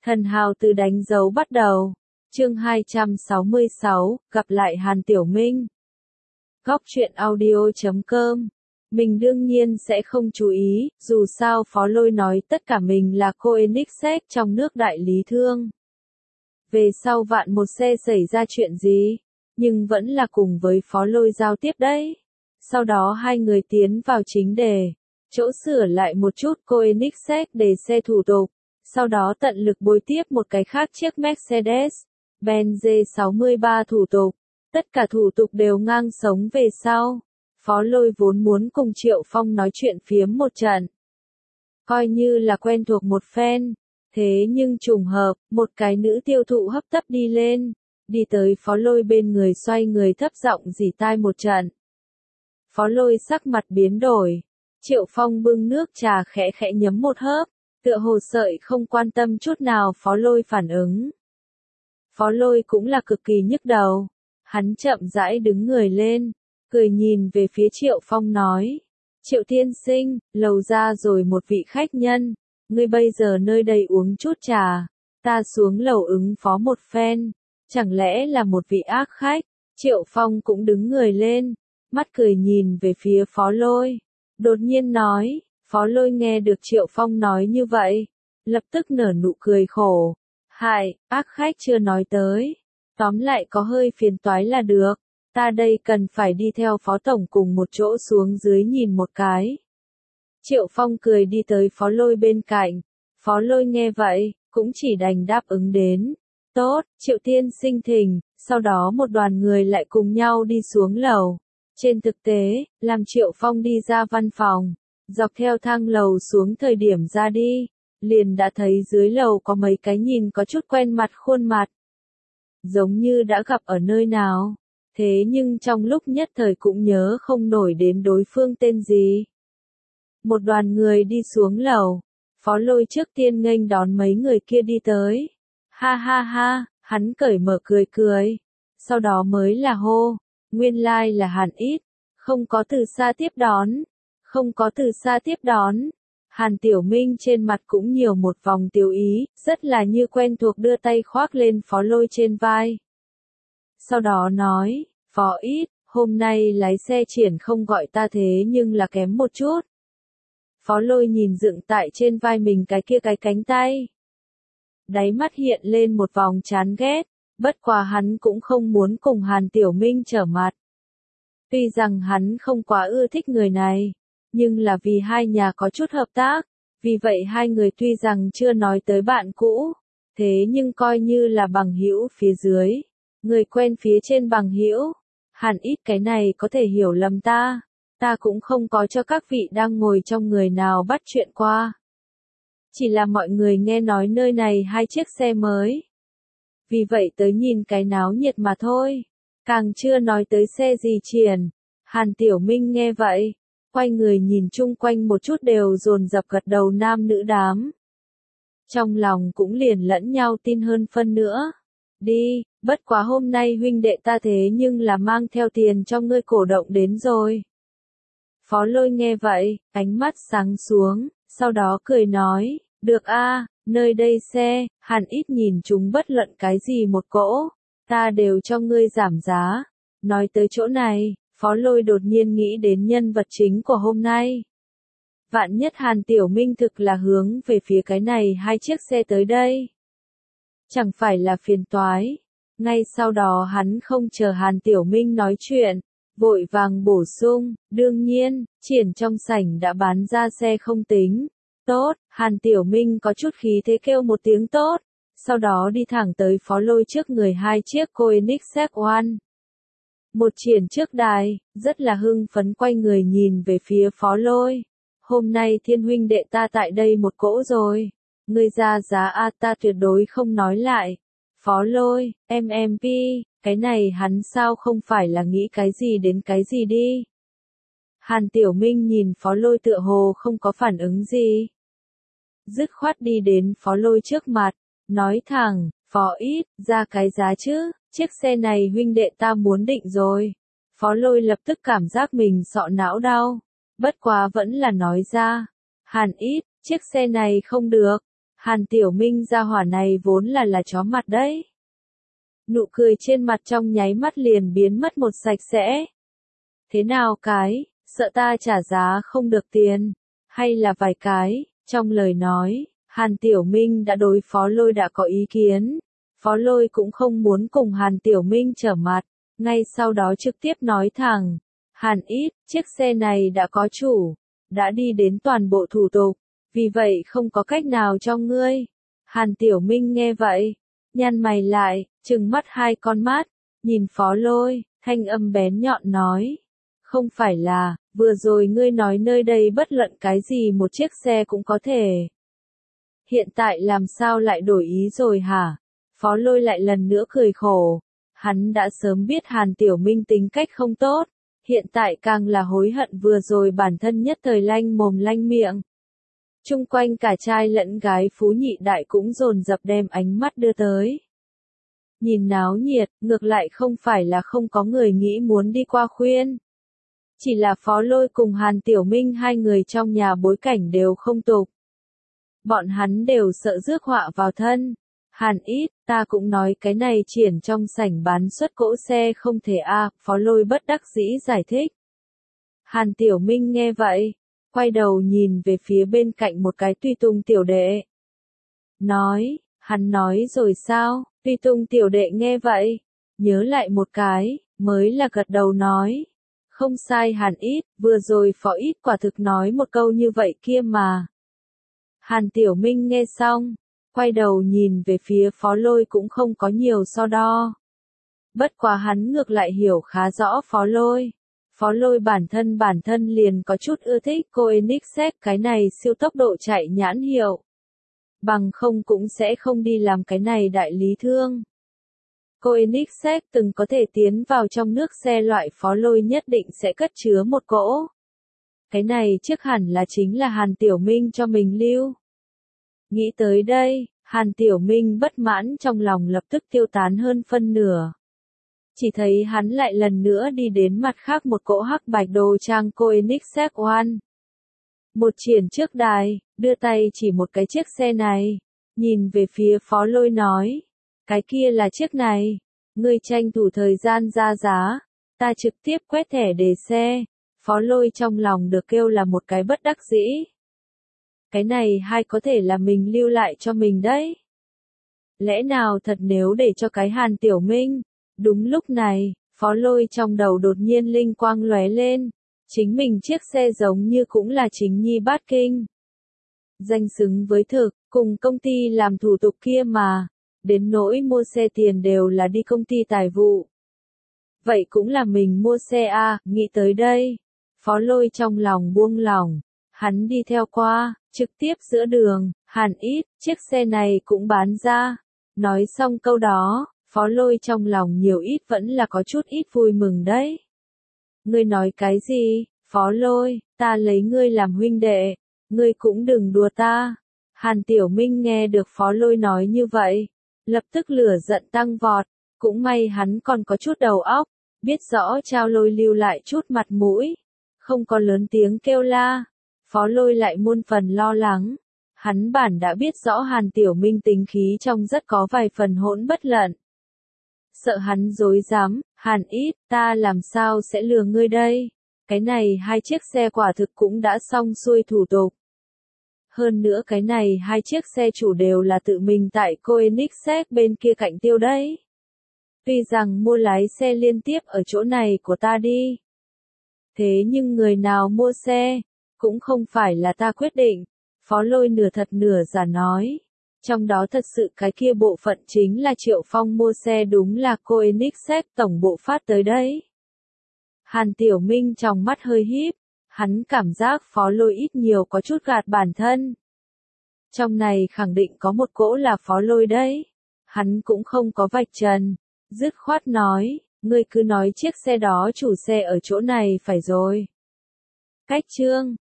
Thần hào từ đánh dấu bắt đầu. Chương 266, gặp lại Hàn Tiểu Minh. Góc truyện audio.com. Mình đương nhiên sẽ không chú ý, dù sao Phó Lôi nói tất cả mình là cô Enixec trong nước đại lý thương. Về sau vạn một xe xảy ra chuyện gì, nhưng vẫn là cùng với Phó Lôi giao tiếp đấy. Sau đó hai người tiến vào chính đề, chỗ sửa lại một chút cô Enixec để xe thủ tục. Sau đó tận lực bồi tiếp một cái khác chiếc Mercedes-Benz G63 thủ tục. Tất cả thủ tục đều ngang sống về sau. Phó Lôi vốn muốn cùng Triệu Phong nói chuyện phiếm một trận. Coi như là quen thuộc một phen. Thế nhưng trùng hợp, một cái nữ tiêu thụ hấp tấp đi lên. Đi tới Phó Lôi bên người xoay người thấp giọng rỉ tai một trận. Phó Lôi sắc mặt biến đổi. Triệu Phong bưng nước trà khẽ khẽ nhấm một hớp. Tựa hồ sợi không quan tâm chút nào Phó Lôi phản ứng. Phó Lôi cũng là cực kỳ nhức đầu. Hắn chậm rãi đứng người lên, cười nhìn về phía Triệu Phong nói. Triệu tiên sinh, lầu ra rồi một vị khách nhân. Ngươi bây giờ nơi đây uống chút trà. Ta xuống lầu ứng phó một phen. Chẳng lẽ là một vị ác khách? Triệu Phong cũng đứng người lên. Mắt cười nhìn về phía Phó Lôi. Đột nhiên nói. Phó Lôi nghe được Triệu Phong nói như vậy, lập tức nở nụ cười khổ. Hại, ác khách chưa nói tới. Tóm lại có hơi phiền toái là được. Ta đây cần phải đi theo Phó Tổng cùng một chỗ xuống dưới nhìn một cái. Triệu Phong cười đi tới Phó Lôi bên cạnh. Phó Lôi nghe vậy, cũng chỉ đành đáp ứng đến. Tốt, Triệu tiên sinh thỉnh. Sau đó một đoàn người lại cùng nhau đi xuống lầu. Trên thực tế, làm Triệu Phong đi ra văn phòng. Dọc theo thang lầu xuống thời điểm ra đi, liền đã thấy dưới lầu có mấy cái nhìn có chút quen mặt khuôn mặt. Giống như đã gặp ở nơi nào, thế nhưng trong lúc nhất thời cũng nhớ không nổi đến đối phương tên gì. Một đoàn người đi xuống lầu, Phó Lôi trước tiên nghênh đón mấy người kia đi tới. Ha ha ha, hắn cởi mở cười cười, sau đó mới là hô, nguyên lai là Hàn Ít, không có từ xa tiếp đón. Không có từ xa tiếp đón. Hàn Tiểu Minh trên mặt cũng nhiều một vòng tiêu ý, rất là như quen thuộc đưa tay khoác lên Phó Lôi trên vai. Sau đó nói, Phó Ít, hôm nay lái xe triển không gọi ta thế nhưng là kém một chút. Phó Lôi nhìn dựng tại trên vai mình cái kia cái cánh tay. Đáy mắt hiện lên một vòng chán ghét, bất quá hắn cũng không muốn cùng Hàn Tiểu Minh trở mặt. Tuy rằng hắn không quá ưa thích người này. Nhưng là vì hai nhà có chút hợp tác, vì vậy hai người tuy rằng chưa nói tới bạn cũ, thế nhưng coi như là bằng hữu phía dưới, người quen phía trên bằng hữu. Hàn Ít cái này có thể hiểu lầm ta cũng không có cho các vị đang ngồi trong người nào bắt chuyện qua. Chỉ là mọi người nghe nói nơi này hai chiếc xe mới. Vì vậy tới nhìn cái náo nhiệt mà thôi, càng chưa nói tới xe gì triển. Hàn Tiểu Minh nghe vậy. Quay người nhìn chung quanh một chút đều dồn dập gật đầu nam nữ đám. Trong lòng cũng liền lẫn nhau tin hơn phân nữa. Đi, bất quá hôm nay huynh đệ ta thế nhưng là mang theo tiền cho ngươi cổ động đến rồi. Phó Lôi nghe vậy, ánh mắt sáng xuống, sau đó cười nói, được a, nơi đây xe, Hàn Ít nhìn chúng bất luận cái gì một cỗ, ta đều cho ngươi giảm giá. Nói tới chỗ này. Phó Lôi đột nhiên nghĩ đến nhân vật chính của hôm nay. Vạn nhất Hàn Tiểu Minh thực là hướng về phía cái này hai chiếc xe tới đây. Chẳng phải là phiền toái. Ngay sau đó hắn không chờ Hàn Tiểu Minh nói chuyện, vội vàng bổ sung, đương nhiên, triển trong sảnh đã bán ra xe không tính. Tốt, Hàn Tiểu Minh có chút khí thế kêu một tiếng tốt, sau đó đi thẳng tới Phó Lôi trước người hai chiếc Koenigsegg One. Một triển trước đài, rất là hưng phấn quay người nhìn về phía Phó Lôi. Hôm nay Thiên huynh đệ ta tại đây một cỗ rồi. Ngươi ra giá a ta tuyệt đối không nói lại. Phó Lôi, MMP, cái này hắn sao không phải là nghĩ cái gì đến cái gì đi. Hàn Tiểu Minh nhìn Phó Lôi tựa hồ không có phản ứng gì. Dứt khoát đi đến Phó Lôi trước mặt, nói thẳng, Phó Ít, ra cái giá chứ. Chiếc xe này huynh đệ ta muốn định rồi. Phó Lôi lập tức cảm giác mình sọ não đau. Bất quá vẫn là nói ra. Hàn Ít, chiếc xe này không được. Hàn Tiểu Minh gia hỏa này vốn là chó mặt đấy. Nụ cười trên mặt trong nháy mắt liền biến mất một sạch sẽ. Thế nào cái, sợ ta trả giá không được tiền, hay là vài cái, trong lời nói, Hàn Tiểu Minh đã đối Phó Lôi đã có ý kiến. Phó Lôi cũng không muốn cùng Hàn Tiểu Minh trở mặt, ngay sau đó trực tiếp nói thẳng, Hàn Ít, chiếc xe này đã có chủ, đã đi đến toàn bộ thủ tục, vì vậy không có cách nào cho ngươi. Hàn Tiểu Minh nghe vậy, nhăn mày lại, trừng mắt hai con mắt, nhìn Phó Lôi, thanh âm bén nhọn nói, không phải là, vừa rồi ngươi nói nơi đây bất luận cái gì một chiếc xe cũng có thể. Hiện tại làm sao lại đổi ý rồi hả? Phó Lôi lại lần nữa cười khổ. Hắn đã sớm biết Hàn Tiểu Minh tính cách không tốt, hiện tại càng là hối hận vừa rồi bản thân nhất thời lanh mồm lanh miệng. Chung quanh cả trai lẫn gái phú nhị đại cũng dồn dập đem ánh mắt đưa tới. Nhìn náo nhiệt, ngược lại không phải là không có người nghĩ muốn đi qua khuyên. Chỉ là Phó Lôi cùng Hàn Tiểu Minh hai người trong nhà bối cảnh đều không tục. Bọn hắn đều sợ rước họa vào thân. Hàn Ít, ta cũng nói cái này triển trong sảnh bán xuất cỗ xe không thể Phó Lôi bất đắc dĩ giải thích. Hàn Tiểu Minh nghe vậy, quay đầu nhìn về phía bên cạnh một cái tùy tùng tiểu đệ. Hắn nói rồi sao? Tùy tùng tiểu đệ nghe vậy, nhớ lại một cái, mới là gật đầu nói. Không sai Hàn Ít, vừa rồi Phó Ít quả thực nói một câu như vậy kia mà. Hàn Tiểu Minh nghe xong, quay đầu nhìn về phía Phó Lôi cũng không có nhiều so đo. Bất quá hắn ngược lại hiểu khá rõ Phó Lôi. Phó Lôi bản thân liền có chút ưa thích Koenigsegg cái này siêu tốc độ chạy nhãn hiệu. Bằng không cũng sẽ không đi làm cái này đại lý thương. Koenigsegg từng có thể tiến vào trong nước xe loại Phó Lôi nhất định sẽ cất chứa một cỗ. Cái này trước hẳn là chính là Hàn Tiểu Minh cho mình lưu. Nghĩ tới đây, Hàn Tiểu Minh bất mãn trong lòng lập tức tiêu tán hơn phân nửa. Chỉ thấy hắn lại lần nữa đi đến mặt khác một cỗ hắc bạch đồ trang Koenigsegg One. Một triển trước đài, đưa tay chỉ một cái chiếc xe này, nhìn về phía Phó Lôi nói, cái kia là chiếc này, ngươi tranh thủ thời gian ra giá, ta trực tiếp quét thẻ để xe. Phó Lôi trong lòng được kêu là một cái bất đắc dĩ. Cái này hay có thể là mình lưu lại cho mình đấy. Lẽ nào thật nếu để cho cái Hàn Tiểu Minh? Đúng lúc này, Phó Lôi trong đầu đột nhiên linh quang lóe lên. Chính mình chiếc xe giống như cũng là chính nhi bát kinh. Danh xứng với thực, cùng công ty làm thủ tục kia mà. Đến nỗi mua xe tiền đều là đi công ty tài vụ. Vậy cũng là mình mua xe nghĩ tới đây. Phó Lôi trong lòng buông lỏng. Hắn đi theo qua, trực tiếp giữa đường, Hàn Ít, chiếc xe này cũng bán ra. Nói xong câu đó, Phó Lôi trong lòng nhiều ít vẫn là có chút ít vui mừng đấy. Ngươi nói cái gì, Phó Lôi, ta lấy ngươi làm huynh đệ, ngươi cũng đừng đùa ta. Hàn Tiểu Minh nghe được Phó Lôi nói như vậy, lập tức lửa giận tăng vọt, cũng may hắn còn có chút đầu óc, biết rõ Trao Lôi lưu lại chút mặt mũi, không có lớn tiếng kêu la. Phó Lôi lại muôn phần lo lắng. Hắn bản đã biết rõ Hàn Tiểu Minh tính khí trong rất có vài phần hỗn bất lận. Sợ hắn dối dám, Hàn Ít, ta làm sao sẽ lừa ngươi đây? Cái này hai chiếc xe quả thực cũng đã xong xuôi thủ tục. Hơn nữa cái này hai chiếc xe chủ đều là tự mình tại Koenigsegg bên kia cạnh tiêu đấy. Tuy rằng mua lái xe liên tiếp ở chỗ này của ta đi. Thế nhưng người nào mua xe? Cũng không phải là ta quyết định, Phó Lôi nửa thật nửa giả nói. Trong đó thật sự cái kia bộ phận chính là Triệu Phong mua xe đúng là Koenigsegg tổng bộ phát tới đấy. Hàn Tiểu Minh trong mắt hơi híp, hắn cảm giác Phó Lôi ít nhiều có chút gạt bản thân. Trong này khẳng định có một cỗ là Phó Lôi đấy. Hắn cũng không có vạch trần, dứt khoát nói, ngươi cứ nói chiếc xe đó chủ xe ở chỗ này phải rồi. Cách chương